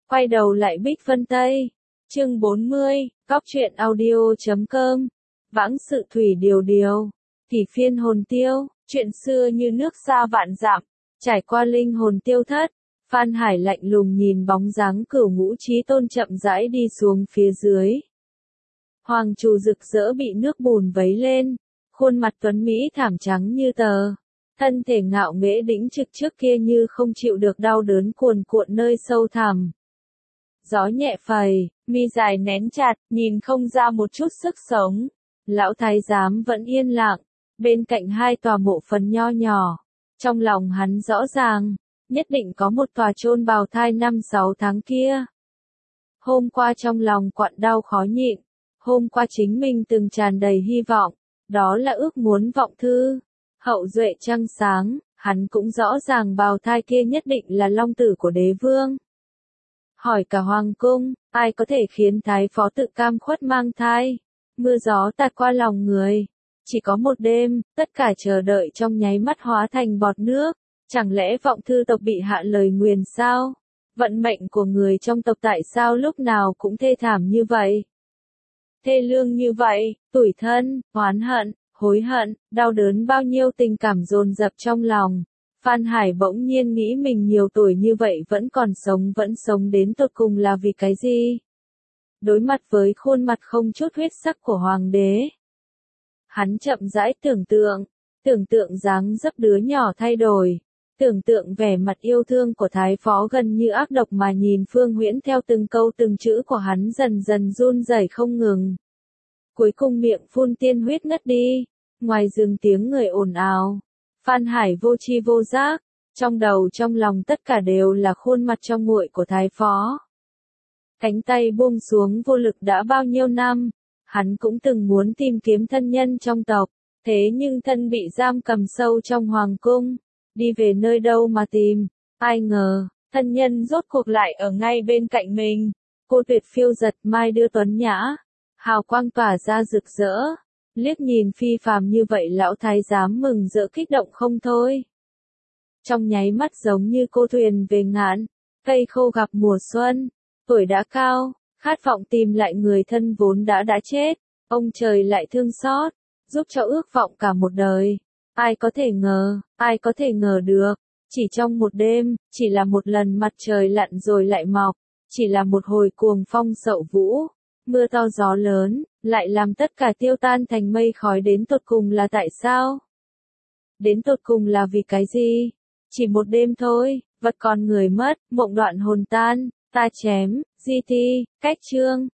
Quay đầu lại Bích Vân Tây. Chương 40, Góc truyện audio.com. Vãng sự thủy điều điều. Kỷ phiên hồn tiêu, chuyện xưa như nước xa vạn dặm, trải qua linh hồn tiêu thất. Phan Hải lạnh lùng nhìn bóng dáng Cửu Ngũ Chí Tôn chậm rãi đi xuống phía dưới. Hoàng Trù rực rỡ bị nước bùn vấy lên, khuôn mặt tuấn mỹ thảm trắng như tờ. Thân thể ngạo nghễ đĩnh trực trước kia như không chịu được đau đớn cuồn cuộn nơi sâu thẳm. Gió nhẹ phẩy, mi dài nén chặt, nhìn không ra một chút sức sống. Lão thái giám vẫn yên lặng, bên cạnh hai tòa mộ phần nho nhỏ. Trong lòng hắn rõ ràng, nhất định có một tòa chôn bào thai 5-6 tháng kia. Hôm qua trong lòng quặn đau khó nhịn, hôm qua chính mình từng tràn đầy hy vọng, đó là ước muốn vọng thư. Hậu duệ trăng sáng, hắn cũng rõ ràng bào thai kia nhất định là long tử của đế vương. Hỏi cả hoàng cung, ai có thể khiến thái phó tự cam khuất mang thai? Mưa gió tạt qua lòng người. Chỉ có một đêm, tất cả chờ đợi trong nháy mắt hóa thành bọt nước. Chẳng lẽ vọng thư tộc bị hạ lời nguyền sao? Vận mệnh của người trong tộc tại sao lúc nào cũng thê thảm như vậy? Thê lương như vậy, tủi thân, oán hận, hối hận, đau đớn bao nhiêu tình cảm dồn dập trong lòng. Phan Hải bỗng nhiên nghĩ mình nhiều tuổi như vậy vẫn sống đến tột cùng là vì cái gì? Đối mặt với khuôn mặt không chút huyết sắc của hoàng đế. Hắn chậm rãi tưởng tượng dáng dấp đứa nhỏ thay đổi, tưởng tượng vẻ mặt yêu thương của thái phó gần như ác độc mà nhìn Phương Huyễn theo từng câu từng chữ của hắn dần dần run rẩy không ngừng. Cuối cùng miệng phun tiên huyết ngất đi, ngoài rừng tiếng người ồn ào. Phan Hải vô tri vô giác, trong đầu trong lòng tất cả đều là khuôn mặt trong nguội của thái phó. Cánh tay buông xuống vô lực đã bao nhiêu năm, hắn cũng từng muốn tìm kiếm thân nhân trong tộc, thế nhưng thân bị giam cầm sâu trong hoàng cung, đi về nơi đâu mà tìm, ai ngờ, thân nhân rốt cuộc lại ở ngay bên cạnh mình. Cô tuyệt phiêu giật mai đưa tuấn nhã, hào quang tỏa ra rực rỡ. Liếc nhìn phi phàm như vậy lão thái giám mừng rỡ kích động không thôi. Trong nháy mắt giống như cô thuyền về ngạn, cây khô gặp mùa xuân, tuổi đã cao, khát vọng tìm lại người thân vốn đã chết, ông trời lại thương xót, giúp cho ước vọng cả một đời. Ai có thể ngờ được, chỉ trong một đêm, chỉ là một lần mặt trời lặn rồi lại mọc, chỉ là một hồi cuồng phong sậu vũ. Mưa to gió lớn, lại làm tất cả tiêu tan thành mây khói đến tột cùng là tại sao? Đến tột cùng là vì cái gì? Chỉ một đêm thôi, vật còn người mất, mộng đoạn hồn tan, ta chém, di thi, cách chương.